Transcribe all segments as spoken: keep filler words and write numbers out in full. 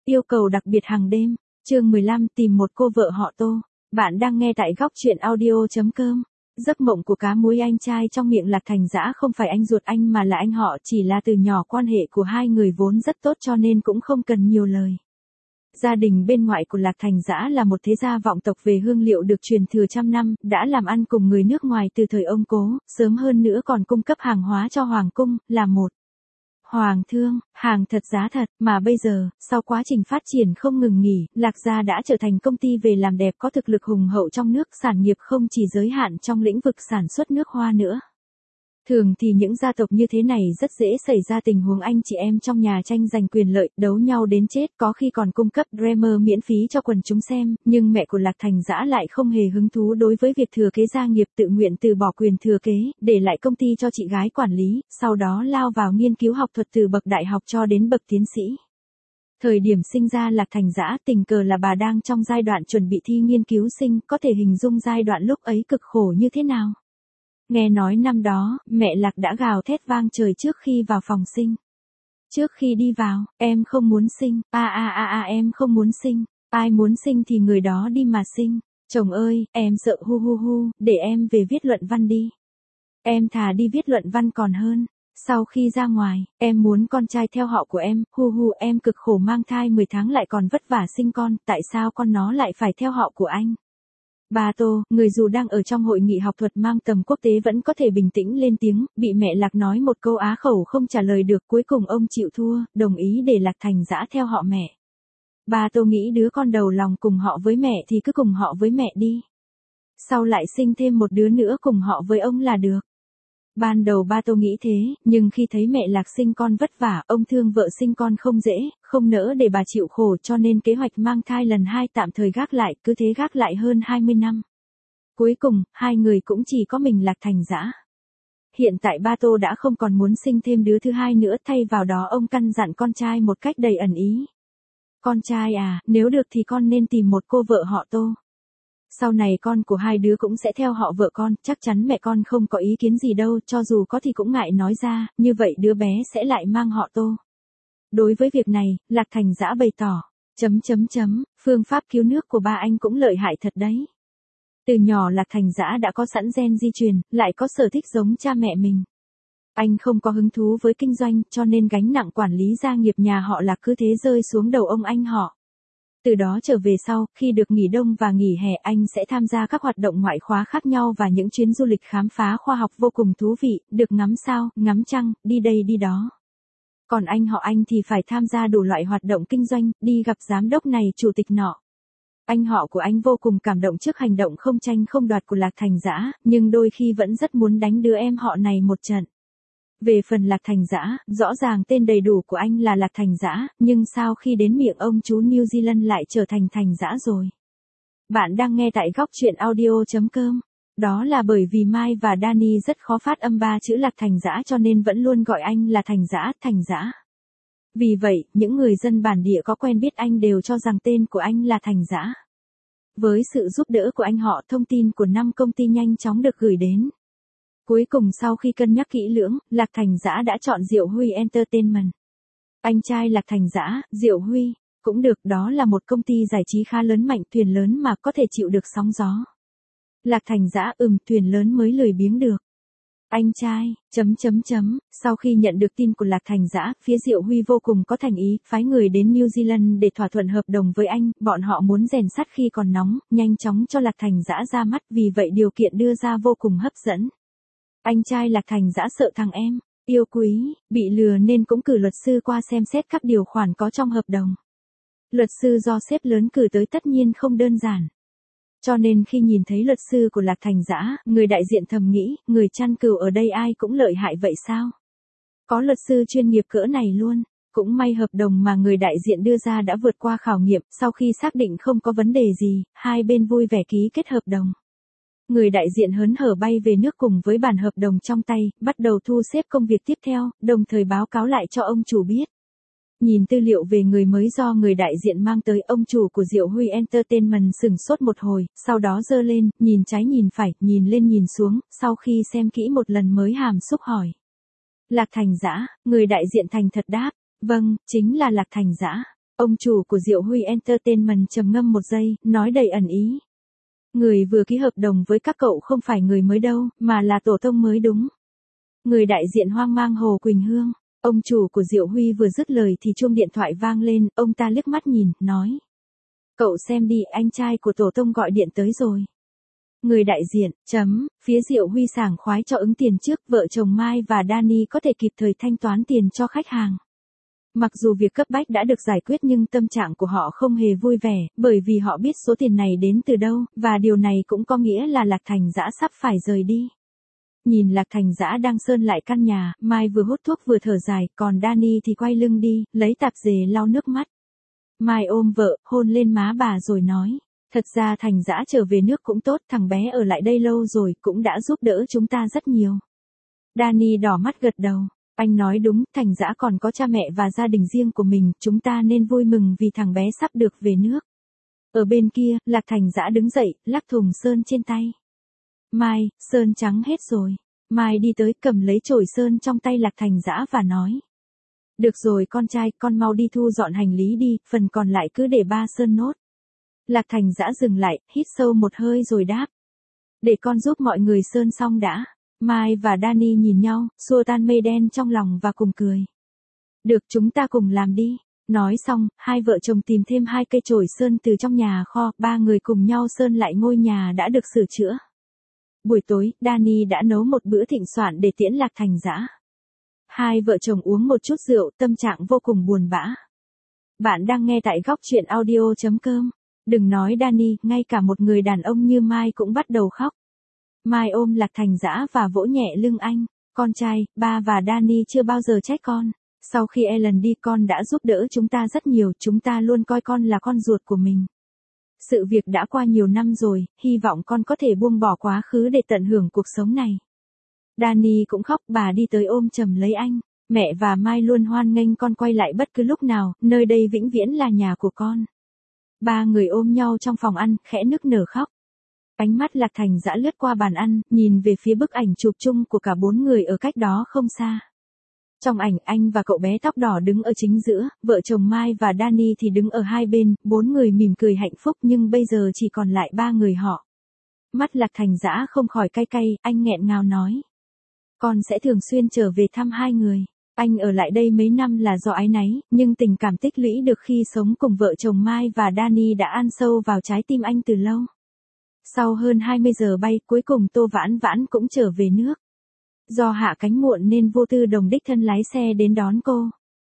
Yêu cầu đặc biệt hàng đêm, chương mười lăm tìm một cô vợ họ Tô. Bạn đang nghe tại góc truyện audio chấm com. Giấc mộng của cá muối anh trai trong miệng Lạc Thành Dã không phải anh ruột anh mà là anh họ, chỉ là từ nhỏ quan hệ của hai người vốn rất tốt cho nên cũng không cần nhiều lời. Gia đình bên ngoại của Lạc Thành Dã là một thế gia vọng tộc về hương liệu được truyền thừa trăm năm, đã làm ăn cùng người nước ngoài từ thời ông Cố, sớm hơn nữa còn cung cấp hàng hóa cho Hoàng cung, là một Hoàng thương, hàng thật giá thật, mà bây giờ, sau quá trình phát triển không ngừng nghỉ, Lạc gia đã trở thành công ty về làm đẹp có thực lực hùng hậu trong nước, sản nghiệp không chỉ giới hạn trong lĩnh vực sản xuất nước hoa nữa. Thường thì những gia tộc như thế này rất dễ xảy ra tình huống anh chị em trong nhà tranh giành quyền lợi, đấu nhau đến chết, có khi còn cung cấp Dreamer miễn phí cho quần chúng xem, nhưng mẹ của Lạc Thành Dã lại không hề hứng thú đối với việc thừa kế gia nghiệp, tự nguyện từ bỏ quyền thừa kế, để lại công ty cho chị gái quản lý, sau đó lao vào nghiên cứu học thuật từ bậc đại học cho đến bậc tiến sĩ. Thời điểm sinh ra Lạc Thành Dã tình cờ là bà đang trong giai đoạn chuẩn bị thi nghiên cứu sinh, có thể hình dung giai đoạn lúc ấy cực khổ như thế nào. Nghe nói năm đó, mẹ Lạc đã gào thét vang trời trước khi vào phòng sinh. Trước khi đi vào, em không muốn sinh, a a a a em không muốn sinh, ai muốn sinh thì người đó đi mà sinh. Chồng ơi, em sợ hu hu hu, để em về viết luận văn đi. Em thà đi viết luận văn còn hơn. Sau khi ra ngoài, em muốn con trai theo họ của em, hu hu em cực khổ mang thai mười tháng lại còn vất vả sinh con, tại sao con nó lại phải theo họ của anh? Bà Tô, người dù đang ở trong hội nghị học thuật mang tầm quốc tế vẫn có thể bình tĩnh lên tiếng, bị mẹ Lạc nói một câu á khẩu không trả lời được, cuối cùng ông chịu thua, đồng ý để Lạc Thành Dã theo họ mẹ. Bà Tô nghĩ đứa con đầu lòng cùng họ với mẹ thì cứ cùng họ với mẹ đi. Sau lại sinh thêm một đứa nữa cùng họ với ông là được. Ban đầu ba Tô nghĩ thế, nhưng khi thấy mẹ Lạc sinh con vất vả, ông thương vợ sinh con không dễ, không nỡ để bà chịu khổ cho nên kế hoạch mang thai lần hai tạm thời gác lại, cứ thế gác lại hơn hai mươi năm. Cuối cùng, hai người cũng chỉ có mình Lạc Thành Dã. Hiện tại ba Tô đã không còn muốn sinh thêm đứa thứ hai nữa, thay vào đó ông căn dặn con trai một cách đầy ẩn ý. Con trai à, nếu được thì con nên tìm một cô vợ họ Tô. Sau này con của hai đứa cũng sẽ theo họ vợ con, chắc chắn mẹ con không có ý kiến gì đâu, cho dù có thì cũng ngại nói ra, như vậy đứa bé sẽ lại mang họ Tô. Đối với việc này, Lạc Thành Dã bày tỏ, chấm chấm chấm, phương pháp cứu nước của ba anh cũng lợi hại thật đấy. Từ nhỏ Lạc Thành Dã đã có sẵn gen di truyền, lại có sở thích giống cha mẹ mình. Anh không có hứng thú với kinh doanh, cho nên gánh nặng quản lý gia nghiệp nhà họ Lạc cứ thế rơi xuống đầu ông anh họ. Từ đó trở về sau, khi được nghỉ đông và nghỉ hè anh sẽ tham gia các hoạt động ngoại khóa khác nhau và những chuyến du lịch khám phá khoa học vô cùng thú vị, được ngắm sao, ngắm trăng, đi đây đi đó. Còn anh họ anh thì phải tham gia đủ loại hoạt động kinh doanh, đi gặp giám đốc này chủ tịch nọ. Anh họ của anh vô cùng cảm động trước hành động không tranh không đoạt của Lạc Thành Dã, nhưng đôi khi vẫn rất muốn đánh đứa em họ này một trận. Về phần Lạc Thành Dã, rõ ràng tên đầy đủ của anh là Lạc Thành Dã, nhưng sao khi đến miệng ông chú New Zealand lại trở thành Thành Dã rồi? Bạn đang nghe tại góc truyện audio chấm com. Đó là bởi vì Mai và Danny rất khó phát âm ba chữ Lạc Thành Dã cho nên vẫn luôn gọi anh là Thành Dã, Thành Dã. Vì vậy, những người dân bản địa có quen biết anh đều cho rằng tên của anh là Thành Dã. Với sự giúp đỡ của anh họ, thông tin của năm công ty nhanh chóng được gửi đến. Cuối cùng sau khi cân nhắc kỹ lưỡng, Lạc Thành Dã đã chọn Diệu Huy Entertainment. Anh trai Lạc Thành Dã, Diệu Huy, cũng được, đó là một công ty giải trí khá lớn mạnh, thuyền lớn mà có thể chịu được sóng gió. Lạc Thành Dã, ừm, thuyền lớn mới lười biếng được. Anh trai, chấm chấm chấm, sau khi nhận được tin của Lạc Thành Dã, phía Diệu Huy vô cùng có thành ý, phái người đến New Zealand để thỏa thuận hợp đồng với anh, bọn họ muốn rèn sắt khi còn nóng, nhanh chóng cho Lạc Thành Dã ra mắt, vì vậy điều kiện đưa ra vô cùng hấp dẫn. Anh trai Lạc Thành Dã sợ thằng em, yêu quý, bị lừa nên cũng cử luật sư qua xem xét các điều khoản có trong hợp đồng. Luật sư do sếp lớn cử tới tất nhiên không đơn giản. Cho nên khi nhìn thấy luật sư của Lạc Thành Dã, người đại diện thầm nghĩ, người chăn cừu ở đây ai cũng lợi hại vậy sao? Có luật sư chuyên nghiệp cỡ này luôn. Cũng may hợp đồng mà người đại diện đưa ra đã vượt qua khảo nghiệm, sau khi xác định không có vấn đề gì, hai bên vui vẻ ký kết hợp đồng. Người đại diện hớn hở bay về nước cùng với bản hợp đồng trong tay, bắt đầu thu xếp công việc tiếp theo, đồng thời báo cáo lại cho ông chủ biết. Nhìn tư liệu về người mới do người đại diện mang tới, ông chủ của Diệu Huy Entertainment sửng sốt một hồi, sau đó giơ lên, nhìn trái nhìn phải, nhìn lên nhìn xuống, sau khi xem kỹ một lần mới hàm xúc hỏi. Lạc Thành Dã, người đại diện thành thật đáp, vâng, chính là Lạc Thành Dã. Ông chủ của Diệu Huy Entertainment trầm ngâm một giây, nói đầy ẩn ý. Người vừa ký hợp đồng với các cậu không phải người mới đâu, mà là tổ tông mới đúng. Người đại diện hoang mang Hồ Quỳnh Hương. Ông chủ của Diệu Huy vừa dứt lời thì chuông điện thoại vang lên, ông ta liếc mắt nhìn, nói. Cậu xem đi, anh trai của tổ tông gọi điện tới rồi. Người đại diện, chấm, phía Diệu Huy sảng khoái cho ứng tiền trước, vợ chồng Mai và Danny có thể kịp thời thanh toán tiền cho khách hàng. Mặc dù việc cấp bách đã được giải quyết nhưng tâm trạng của họ không hề vui vẻ, bởi vì họ biết số tiền này đến từ đâu, và điều này cũng có nghĩa là Lạc Thành Dã sắp phải rời đi. Nhìn Lạc Thành Dã đang sơn lại căn nhà, Mai vừa hút thuốc vừa thở dài, còn Danny thì quay lưng đi, lấy tạp dề lau nước mắt. Mai ôm vợ, hôn lên má bà rồi nói. Thật ra Thành Dã trở về nước cũng tốt, thằng bé ở lại đây lâu rồi, cũng đã giúp đỡ chúng ta rất nhiều. Danny đỏ mắt gật đầu. Anh nói đúng, Thành Dã còn có cha mẹ và gia đình riêng của mình, chúng ta nên vui mừng vì thằng bé sắp được về nước. Ở bên kia, Lạc Thành Dã đứng dậy, lắc thùng sơn trên tay. Mai, sơn trắng hết rồi. Mai đi tới cầm lấy chổi sơn trong tay Lạc Thành Dã và nói. Được rồi con trai, con mau đi thu dọn hành lý đi, phần còn lại cứ để ba sơn nốt. Lạc Thành Dã dừng lại, hít sâu một hơi rồi đáp. Để con giúp mọi người sơn xong đã. Mai và Danny nhìn nhau, xua tan mây đen trong lòng và cùng cười. Được, chúng ta cùng làm đi. Nói xong, hai vợ chồng tìm thêm hai cây chổi sơn từ trong nhà kho, ba người cùng nhau sơn lại ngôi nhà đã được sửa chữa. Buổi tối, Danny đã nấu một bữa thịnh soạn để tiễn Lạc Thành Dã. Hai vợ chồng uống một chút rượu, tâm trạng vô cùng buồn bã. Bạn đang nghe tại góc truyện audio chấm com. Đừng nói Danny, ngay cả một người đàn ông như Mai cũng bắt đầu khóc. Mai ôm Lạc Thành Dã và vỗ nhẹ lưng anh. Con trai, ba và Danny chưa bao giờ trách con. Sau khi Ellen đi con đã giúp đỡ chúng ta rất nhiều, chúng ta luôn coi con là con ruột của mình. Sự việc đã qua nhiều năm rồi, hy vọng con có thể buông bỏ quá khứ để tận hưởng cuộc sống này. Danny cũng khóc, bà đi tới ôm chầm lấy anh. Mẹ và Mai luôn hoan nghênh con quay lại bất cứ lúc nào, nơi đây vĩnh viễn là nhà của con. Ba người ôm nhau trong phòng ăn, khẽ nức nở khóc. Ánh mắt Lạc Thành Dã lướt qua bàn ăn, nhìn về phía bức ảnh chụp chung của cả bốn người ở cách đó không xa. Trong ảnh anh và cậu bé tóc đỏ đứng ở chính giữa, vợ chồng Mai và Danny thì đứng ở hai bên, bốn người mỉm cười hạnh phúc nhưng bây giờ chỉ còn lại ba người họ. Mắt Lạc Thành Dã không khỏi cay cay, anh nghẹn ngào nói. Con sẽ thường xuyên trở về thăm hai người. Anh ở lại đây mấy năm là do áy náy, nhưng tình cảm tích lũy được khi sống cùng vợ chồng Mai và Danny đã ăn sâu vào trái tim anh từ lâu. Sau hơn hai mươi giờ bay, cuối cùng Tô Vãn Vãn cũng trở về nước. Do hạ cánh muộn nên Vô Tư Đồng đích thân lái xe đến đón cô.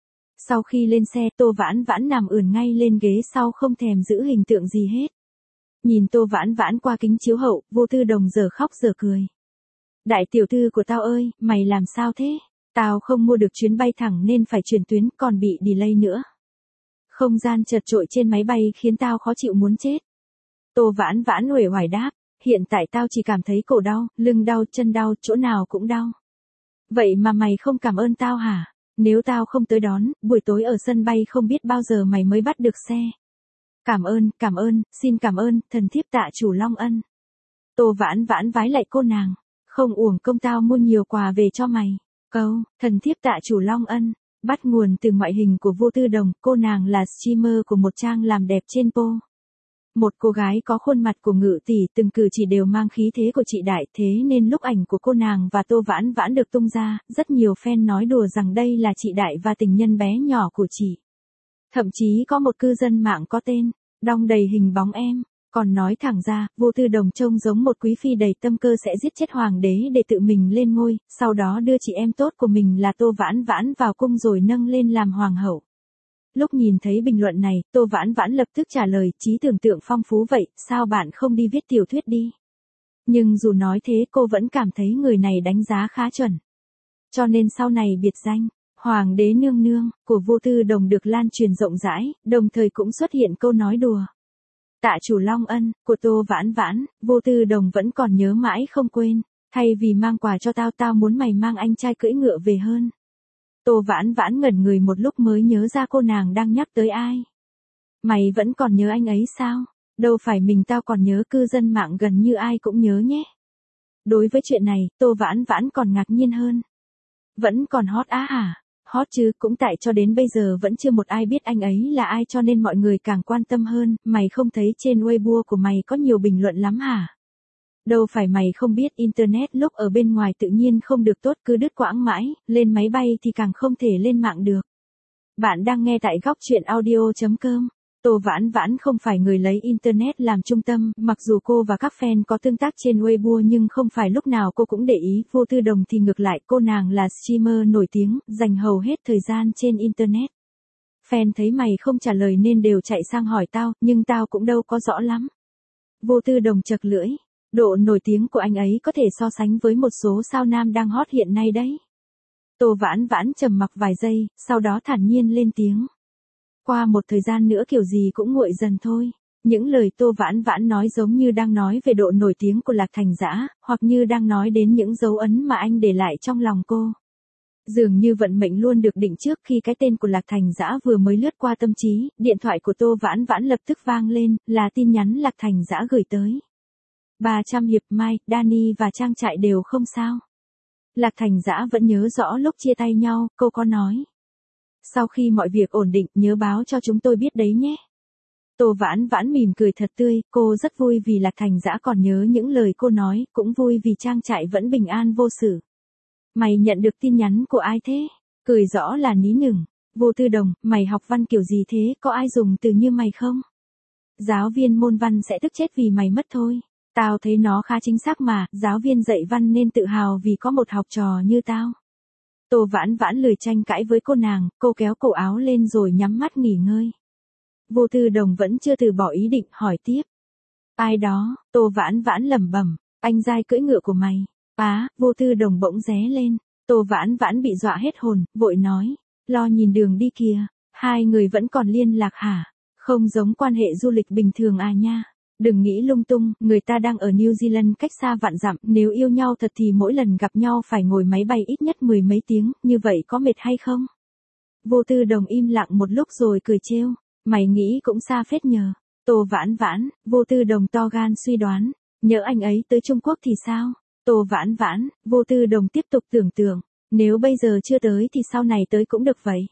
Sau khi lên xe, Tô Vãn Vãn nằm ườn ngay lên ghế sau không thèm giữ hình tượng gì hết. Nhìn Tô Vãn Vãn qua kính chiếu hậu, Vô Tư Đồng giờ khóc giờ cười. Đại tiểu thư của tao ơi, mày làm sao thế? Tao không mua được chuyến bay thẳng nên phải chuyển tuyến, còn bị delay nữa. Không gian chật chội trên máy bay khiến tao khó chịu muốn chết. Tô Vãn Vãn uể oải đáp, hiện tại tao chỉ cảm thấy cổ đau, lưng đau, chân đau, chỗ nào cũng đau. Vậy mà mày không cảm ơn tao hả? Nếu tao không tới đón, buổi tối ở sân bay không biết bao giờ mày mới bắt được xe. Cảm ơn, cảm ơn, xin cảm ơn, thần thiếp tạ chủ Long Ân. Tô Vãn Vãn vái lại cô nàng, không uổng công tao mua nhiều quà về cho mày. Câu, thần thiếp tạ chủ Long Ân, bắt nguồn từ ngoại hình của Vô Tư Đồng, cô nàng là streamer của một trang làm đẹp trên Po. Một cô gái có khuôn mặt của ngự tỷ, từng cử chỉ đều mang khí thế của chị đại, thế nên lúc ảnh của cô nàng và Tô Vãn Vãn được tung ra, rất nhiều fan nói đùa rằng đây là chị đại và tình nhân bé nhỏ của chị. Thậm chí có một cư dân mạng có tên, đong đầy hình bóng em, còn nói thẳng ra, Vô Tư Đồng trông giống một quý phi đầy tâm cơ sẽ giết chết hoàng đế để tự mình lên ngôi, sau đó đưa chị em tốt của mình là Tô Vãn Vãn vào cung rồi nâng lên làm hoàng hậu. Lúc nhìn thấy bình luận này, Tô Vãn Vãn lập tức trả lời, trí tưởng tượng phong phú vậy, sao bạn không đi viết tiểu thuyết đi? Nhưng dù nói thế cô vẫn cảm thấy người này đánh giá khá chuẩn. Cho nên sau này biệt danh, Hoàng đế nương nương, của Vô Tư Đồng được lan truyền rộng rãi, đồng thời cũng xuất hiện câu nói đùa. Tạ chủ Long Ân, của Tô Vãn Vãn, Vô Tư Đồng vẫn còn nhớ mãi không quên, thay vì mang quà cho tao tao muốn mày mang anh trai cưỡi ngựa về hơn. Tô Vãn Vãn ngẩn người một lúc mới nhớ ra cô nàng đang nhắc tới ai. Mày vẫn còn nhớ anh ấy sao? Đâu phải mình tao còn nhớ, cư dân mạng gần như ai cũng nhớ nhé. Đối với chuyện này, Tô Vãn Vãn còn ngạc nhiên hơn. Vẫn còn hot á hả? Hot chứ, cũng tại cho đến bây giờ vẫn chưa một ai biết anh ấy là ai cho nên mọi người càng quan tâm hơn, mày không thấy trên Weibo của mày có nhiều bình luận lắm hả? Đâu phải mày không biết Internet lúc ở bên ngoài tự nhiên không được tốt cứ đứt quãng mãi, lên máy bay thì càng không thể lên mạng được. Bạn đang nghe tại góc truyện audio chấm com. Tô Vãn Vãn không phải người lấy Internet làm trung tâm, mặc dù cô và các fan có tương tác trên Weibo nhưng không phải lúc nào cô cũng để ý, Vô Tư Đồng thì ngược lại, cô nàng là streamer nổi tiếng, dành hầu hết thời gian trên Internet. Fan thấy mày không trả lời nên đều chạy sang hỏi tao, nhưng tao cũng đâu có rõ lắm. Vô Tư Đồng chật lưỡi, độ nổi tiếng của anh ấy có thể so sánh với một số sao nam đang hot hiện nay đấy. Tô Vãn Vãn trầm mặc vài giây, sau đó thản nhiên lên tiếng. Qua một thời gian nữa kiểu gì cũng nguội dần thôi. Những lời Tô Vãn Vãn nói giống như đang nói về độ nổi tiếng của Lạc Thành Dã, hoặc như đang nói đến những dấu ấn mà anh để lại trong lòng cô. Dường như vận mệnh luôn được định trước khi cái tên của Lạc Thành Dã vừa mới lướt qua tâm trí, điện thoại của Tô Vãn Vãn lập tức vang lên, là tin nhắn Lạc Thành Dã gửi tới. ba trăm hiệp Mai, Danny và Trang Trại đều không sao. Lạc Thành Dã vẫn nhớ rõ lúc chia tay nhau, cô có nói. Sau khi mọi việc ổn định, nhớ báo cho chúng tôi biết đấy nhé. Tô Vãn Vãn mỉm cười thật tươi, cô rất vui vì Lạc Thành Dã còn nhớ những lời cô nói, cũng vui vì Trang Trại vẫn bình an vô sự. Mày nhận được tin nhắn của ai thế? Cười rõ là Ní Nửng. Vô Tư Đồng, mày học văn kiểu gì thế, có ai dùng từ như mày không? Giáo viên môn văn sẽ tức chết vì mày mất thôi. Tao thấy nó khá chính xác mà, giáo viên dạy văn nên tự hào vì có một học trò như tao. Tô Vãn Vãn lười tranh cãi với cô nàng, cô kéo cổ áo lên rồi nhắm mắt nghỉ ngơi. Vô Tư Đồng vẫn chưa từ bỏ ý định, hỏi tiếp. Ai đó? Tô Vãn Vãn lẩm bẩm, anh giai cưỡi ngựa của mày. Á, Vô Tư Đồng bỗng ré lên. Tô Vãn Vãn bị dọa hết hồn, vội nói, lo nhìn đường đi kìa. Hai người vẫn còn liên lạc hả? Không giống quan hệ du lịch bình thường à nha. Đừng nghĩ lung tung, người ta đang ở New Zealand cách xa vạn dặm, nếu yêu nhau thật thì mỗi lần gặp nhau phải ngồi máy bay ít nhất mười mấy tiếng, như vậy có mệt hay không? Vô Tư Đồng im lặng một lúc rồi cười trêu, mày nghĩ cũng xa phết nhờ. Tô Vãn Vãn, Vô Tư Đồng to gan suy đoán, nhỡ anh ấy tới Trung Quốc thì sao? Tô Vãn Vãn, Vô Tư Đồng tiếp tục tưởng tượng, nếu bây giờ chưa tới thì sau này tới cũng được vậy.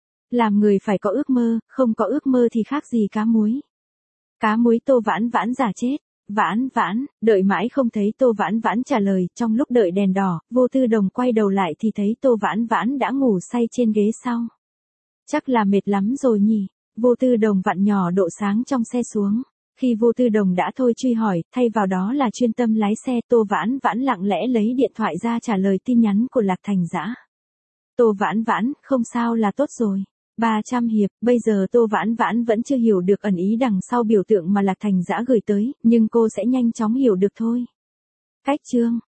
Làm người phải có ước mơ, không có ước mơ thì khác gì cá muối. Cá muối. Tô Vãn Vãn giả chết. Vãn Vãn, đợi mãi không thấy Tô Vãn Vãn trả lời, trong lúc đợi đèn đỏ, Vô Tư Đồng quay đầu lại thì thấy Tô Vãn Vãn đã ngủ say trên ghế sau. Chắc là mệt lắm rồi nhỉ. Vô Tư Đồng vặn nhỏ độ sáng trong xe xuống. Khi Vô Tư Đồng đã thôi truy hỏi, thay vào đó là chuyên tâm lái xe, Tô Vãn Vãn lặng lẽ lấy điện thoại ra trả lời tin nhắn của Lạc Thành Dã. Tô Vãn Vãn, không sao là tốt rồi. ba trăm hiệp, bây giờ Tô Vãn Vãn vẫn chưa hiểu được ẩn ý đằng sau biểu tượng mà Lạc Thành Dã gửi tới, nhưng cô sẽ nhanh chóng hiểu được thôi. Cách chương